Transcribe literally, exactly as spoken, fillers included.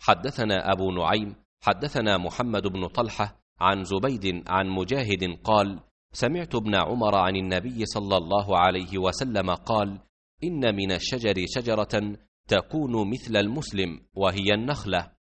حدثنا أبو نعيم حدثنا محمد بن طلحة عن زبيد عن مجاهد قال: سمعت ابن عمر عن النبي صلى الله عليه وسلم قال: إن من الشجر شجرة تكون مثل المسلم وهي النخلة،